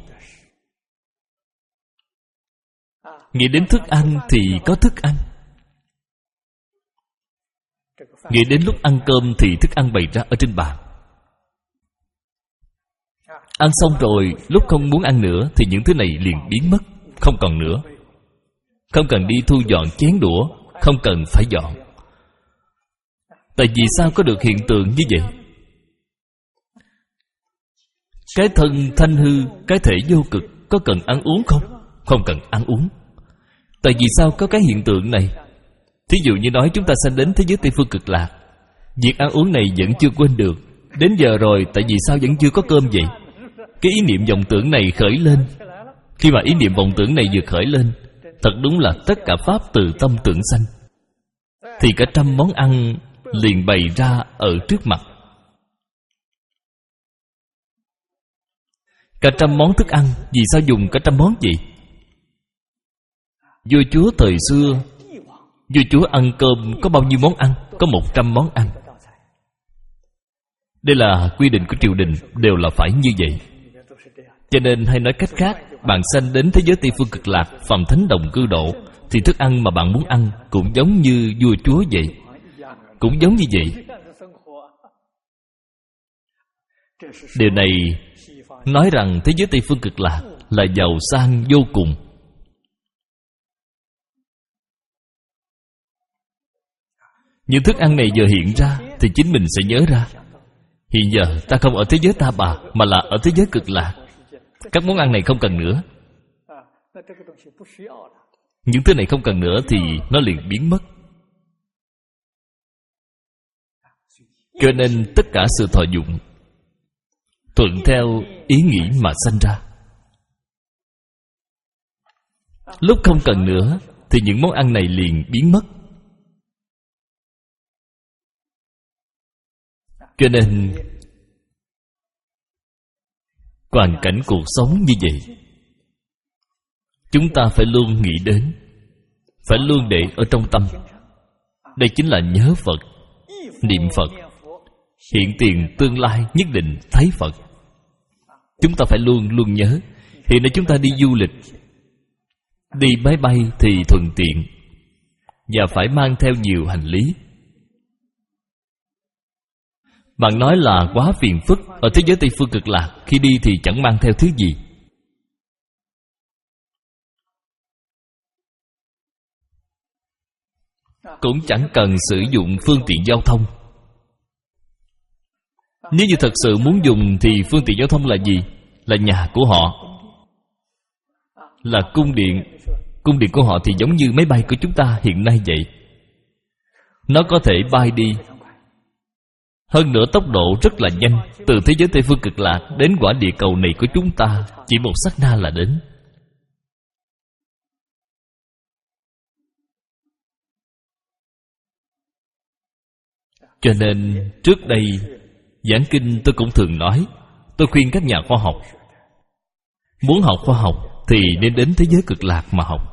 nghĩ đến thức ăn thì có thức ăn, nghĩ đến lúc ăn cơm thì thức ăn bày ra ở trên bàn. Ăn xong rồi, lúc không muốn ăn nữa thì những thứ này liền biến mất, không còn nữa. Không cần đi thu dọn chén đũa, không cần phải dọn. Tại vì sao có được hiện tượng như vậy? Cái thân thanh hư, cái thể vô cực có cần ăn uống không? Không cần ăn uống. Tại vì sao có cái hiện tượng này? Thí dụ như nói chúng ta sanh đến thế giới Tây Phương Cực Lạc, việc ăn uống này vẫn chưa quên được. Đến giờ rồi, tại vì sao vẫn chưa có cơm vậy? Cái ý niệm vọng tưởng này khởi lên. Khi mà ý niệm vọng tưởng này vừa khởi lên, thật đúng là tất cả pháp từ tâm tưởng sanh, thì cả trăm món ăn liền bày ra ở trước mặt. Cả trăm món thức ăn, vì sao dùng cả trăm món gì? Vua chúa thời xưa, vua chúa ăn cơm có bao nhiêu món ăn? Có một trăm món ăn. Đây là quy định của triều đình, đều là phải như vậy. Cho nên hay nói cách khác, bạn sanh đến thế giới Tây Phương Cực Lạc, phàm thánh đồng cư độ, thì thức ăn mà bạn muốn ăn cũng giống như vua chúa vậy, cũng giống như vậy. Điều này nói rằng thế giới Tây Phương Cực Lạc là giàu sang vô cùng. Những thức ăn này giờ hiện ra thì chính mình sẽ nhớ ra, hiện giờ ta không ở thế giới Ta Bà mà là ở thế giới Cực Lạc. Các món ăn này không cần nữa. Những thứ này không cần nữa thì nó liền biến mất. Cho nên tất cả sự thọ dụng thuận theo ý nghĩ mà sanh ra. Lúc không cần nữa thì những món ăn này liền biến mất. Cho nên hoàn cảnh cuộc sống như vậy, chúng ta phải luôn nghĩ đến, phải luôn để ở trong tâm. Đây chính là nhớ Phật, niệm Phật. Hiện tiền tương lai nhất định thấy Phật. Chúng ta phải luôn luôn nhớ. Hiện nay chúng ta đi du lịch, đi máy bay thì thuận tiện, và phải mang theo nhiều hành lý. Bạn nói là quá phiền phức. Ở thế giới Tây Phương Cực Lạc, khi đi thì chẳng mang theo thứ gì. Cũng chẳng cần sử dụng phương tiện giao thông. Nếu như thật sự muốn dùng thì phương tiện giao thông là gì? Là nhà của họ, là cung điện. Cung điện của họ thì giống như máy bay của chúng ta hiện nay vậy. nó có thể bay đi. Hơn nữa tốc độ rất là nhanh. Từ thế giới Tây Phương Cực Lạc đến quả địa cầu này của chúng ta chỉ một sát na là đến. Cho nên trước đây giảng kinh tôi cũng thường nói, tôi khuyên các nhà khoa học muốn học khoa học thì nên đến thế giới Cực Lạc mà học.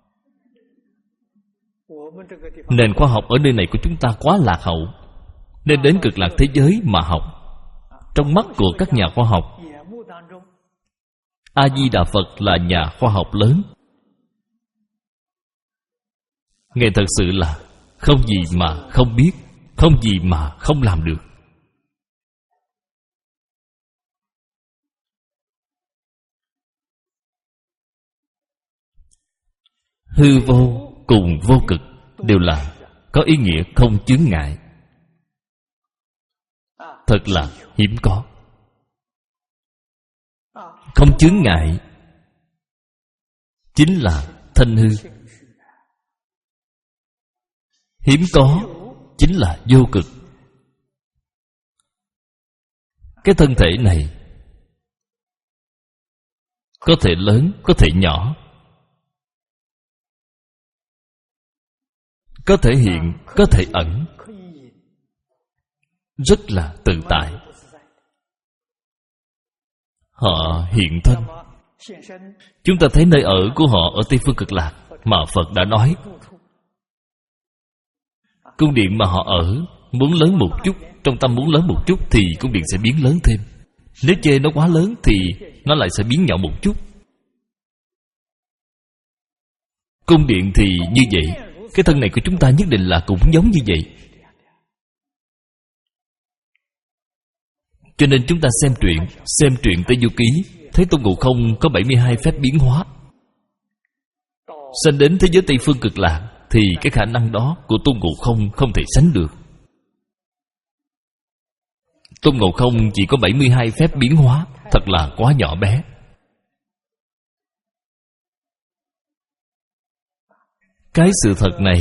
Nền khoa học ở nơi này của chúng ta quá lạc hậu, nên đến Cực Lạc thế giới mà học. Trong mắt của các nhà khoa học, A-di-đà Phật là nhà khoa học lớn. Ngài thật sự là không gì mà không biết, không gì mà không làm được. Hư vô cùng vô cực đều là có ý nghĩa không chướng ngại. Thật là hiếm có. Không chướng ngại chính là thanh hư. Hiếm có chính là vô cực. Cái thân thể này có thể lớn, có thể nhỏ, có thể hiện, có thể ẩn, rất là tự tại. Họ hiện thân. Chúng ta thấy nơi ở của họ ở Tây Phương Cực Lạc mà Phật đã nói, cung điện mà họ ở muốn lớn một chút, trong tâm muốn lớn một chút thì cung điện sẽ biến lớn thêm. Nếu chê nó quá lớn thì nó lại sẽ biến nhỏ một chút. Cung điện thì như vậy. Cái thân này của chúng ta nhất định là cũng giống như vậy. Cho nên chúng ta xem truyện, xem truyện Tây Du Ký, thấy Tôn Ngộ Không có bảy mươi hai phép biến hóa. Sanh đến thế giới Tây Phương Cực Lạc thì cái khả năng đó của Tôn Ngộ Không không thể sánh được. Tôn Ngộ Không chỉ có bảy mươi hai phép biến hóa, thật là quá nhỏ bé. Cái sự thật này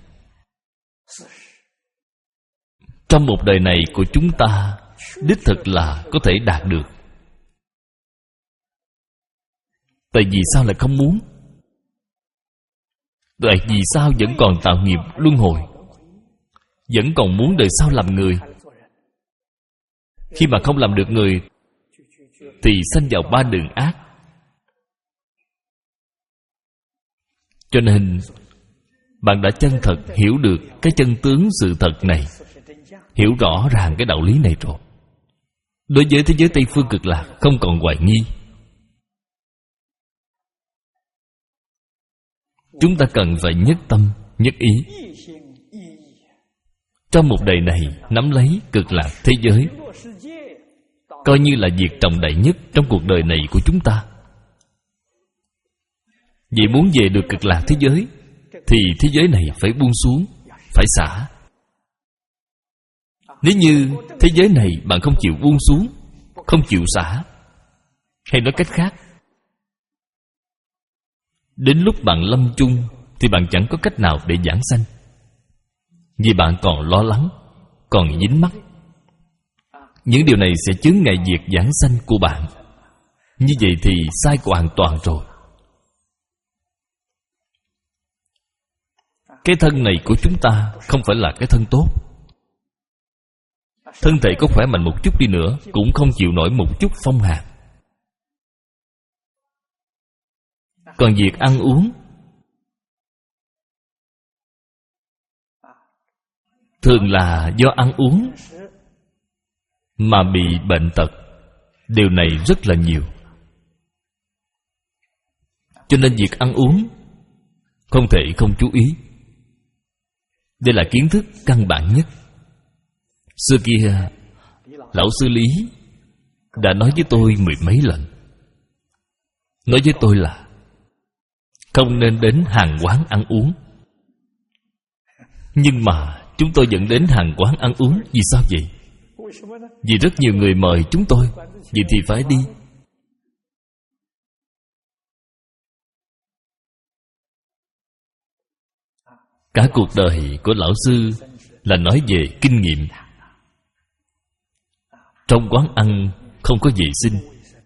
trong một đời này của chúng ta đích thực là có thể đạt được. Tại vì sao lại không muốn? Tại vì sao vẫn còn tạo nghiệp luân hồi, vẫn còn muốn đời sau làm người. Khi mà không làm được người thì sanh vào ba đường ác. Cho nên bạn đã chân thật hiểu được cái chân tướng sự thật này, hiểu rõ ràng cái đạo lý này rồi. Đối với thế giới Tây Phương Cực Lạc không còn hoài nghi. Chúng ta cần phải nhất tâm, nhất ý. Trong một đời này nắm lấy Cực Lạc thế giới, coi như là việc trọng đại nhất trong cuộc đời này của chúng ta. Vì muốn về được Cực Lạc thế giới thì thế giới này phải buông xuống, phải xả. Nếu như thế giới này bạn không chịu buông xuống, không chịu xả, hay nói cách khác, đến lúc bạn lâm chung thì bạn chẳng có cách nào để giảng sanh. Vì bạn còn lo lắng, còn dính mắc. Những điều này sẽ chướng ngại việc giảng sanh của bạn. Như vậy thì sai hoàn toàn rồi. Cái thân này của chúng ta không phải là cái thân tốt. Thân thể có khỏe mạnh một chút đi nữa cũng không chịu nổi một chút phong hàn. Còn việc ăn uống, thường là do ăn uống mà bị bệnh tật. Điều này rất là nhiều. Cho nên việc ăn uống không thể không chú ý. Đây là kiến thức căn bản nhất. Xưa kia Lão sư Lý đã nói với tôi mười mấy lần. Nói với tôi là không nên đến hàng quán ăn uống. Nhưng mà chúng tôi vẫn đến hàng quán ăn uống. Vì sao vậy? Vì rất nhiều người mời chúng tôi, vậy thì phải đi. Cả cuộc đời của lão sư là nói về kinh nghiệm. Trong quán ăn không có vệ sinh,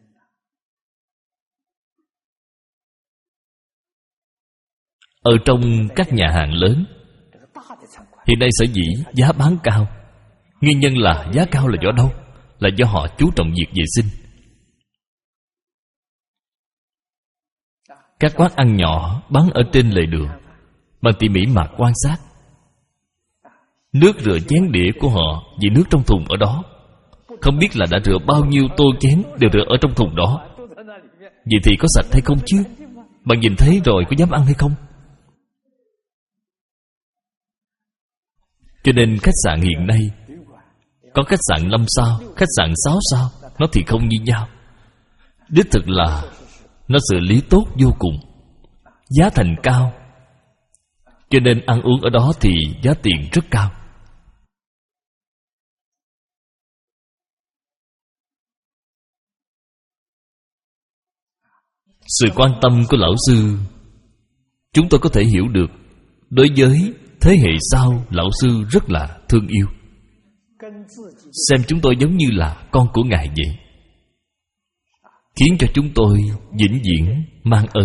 ở trong các nhà hàng lớn hiện nay sở dĩ giá bán cao, nguyên nhân là giá cao là do đâu? Là do họ chú trọng việc vệ sinh. Các quán ăn nhỏ bán ở trên lề đường, bạn tỉ mỉ mà quan sát, nước rửa chén đĩa của họ vì nước trong thùng ở đó, không biết là đã rửa bao nhiêu tô chén đều rửa ở trong thùng đó. Vậy thì có sạch hay không chứ? Bạn nhìn thấy rồi có dám ăn hay không? Cho nên khách sạn hiện nay có khách sạn năm sao, khách sạn sáu sao, nó thì không như nhau. Đích thực là nó xử lý tốt vô cùng, giá thành cao, cho nên ăn uống ở đó thì giá tiền rất cao. Sự quan tâm của lão sư chúng tôi có thể hiểu được. Đối với thế hệ sau, lão sư rất là thương yêu, xem chúng tôi giống như là con của Ngài vậy, khiến cho chúng tôi vĩnh viễn mang ơn.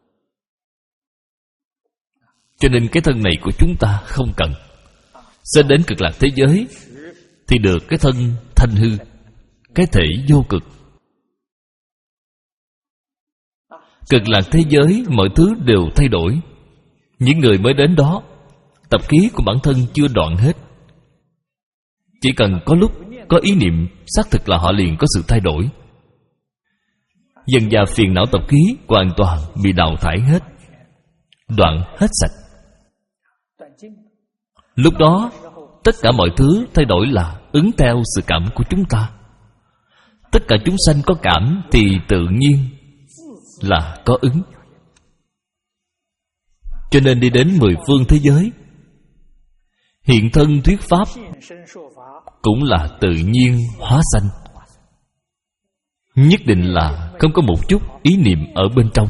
Cho nên cái thân này của chúng ta không cần. Sẽ đến cực lạc thế giới thì được cái thân thanh hư, cái thể vô cực. Cực lạc thế giới mọi thứ đều thay đổi. Những người mới đến đó, tập khí của bản thân chưa đoạn hết. Chỉ cần có lúc có ý niệm, xác thực là họ liền có sự thay đổi. Dần dà phiền não tập khí hoàn toàn bị đào thải hết, đoạn hết sạch. Lúc đó tất cả mọi thứ thay đổi là ứng theo sự cảm của chúng ta. Tất cả chúng sanh có cảm thì tự nhiên là có ứng. Cho nên đi đến mười phương thế giới, hiện thân thuyết pháp cũng là tự nhiên hóa sanh. Nhất định là không có một chút ý niệm ở bên trong.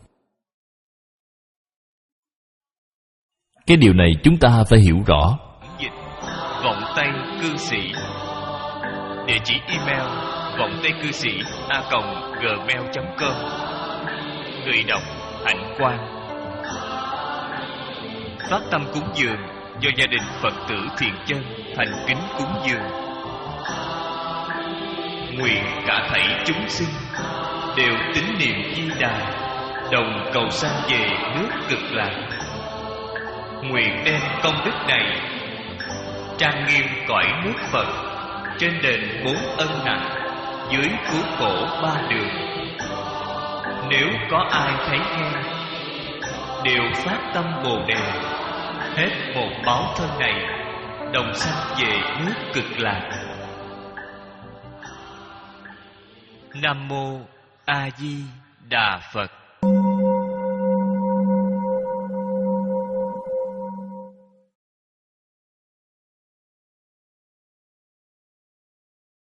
Cái điều này chúng ta phải hiểu rõ. Dịch vọng tây cư sĩ, địa chỉ email vọng tây cư sĩ a còng gmail chấm com. Người đọc Hạnh Quang. Phát tâm cúng dường do gia đình Phật tử Thiện Chân thành kính cúng dường. Nguyện cả thảy chúng sinh đều tín niệm Di Đà, đồng cầu sanh về nước Cực Lạc. Nguyện đem công đức này trang nghiêm cõi nước Phật, trên đền bốn ân nặng, dưới cứu khổ ba đường. Nếu có ai thấy nghe, đều phát tâm Bồ Đề, hết một báo thân này, đồng sanh về nước Cực Lạc. Nam mô A Di Đà Phật.